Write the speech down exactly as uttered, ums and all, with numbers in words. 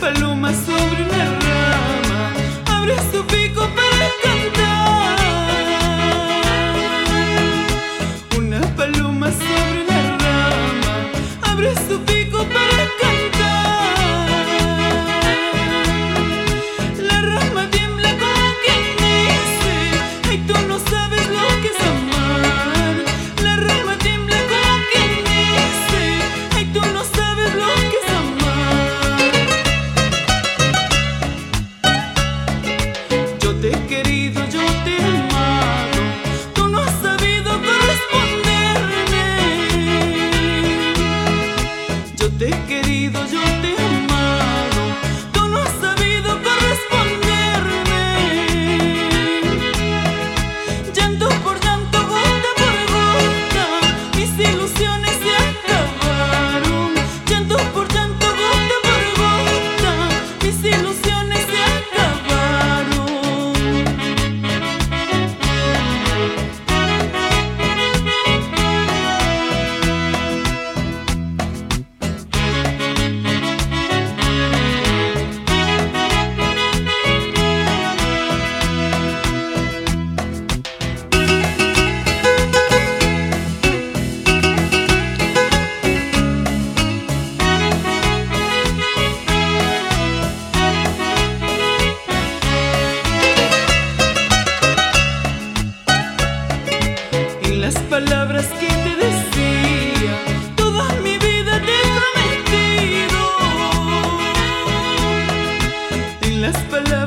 paloma sobre una rama abre su pico para cantar. Una paloma sobre una rama abre su pico para cantar. La rama tiembla como quien dice: ay, tú no sabes lo que es amar. La rama tiembla como quien dice: ay, tú no sabes lo que es amar. Yo te he querido, yo te he amado, tú no has sabido corresponderme. Yo te he querido, yo te he amado, tú no has sabido corresponderme. Llanto por llanto, gota por gota, mis ilusiones se acabaron. Llanto por llanto, gota por gota, mis ilusiones se acabaron. En las palabras que te decía, toda mi vida te he prometido. En las palabras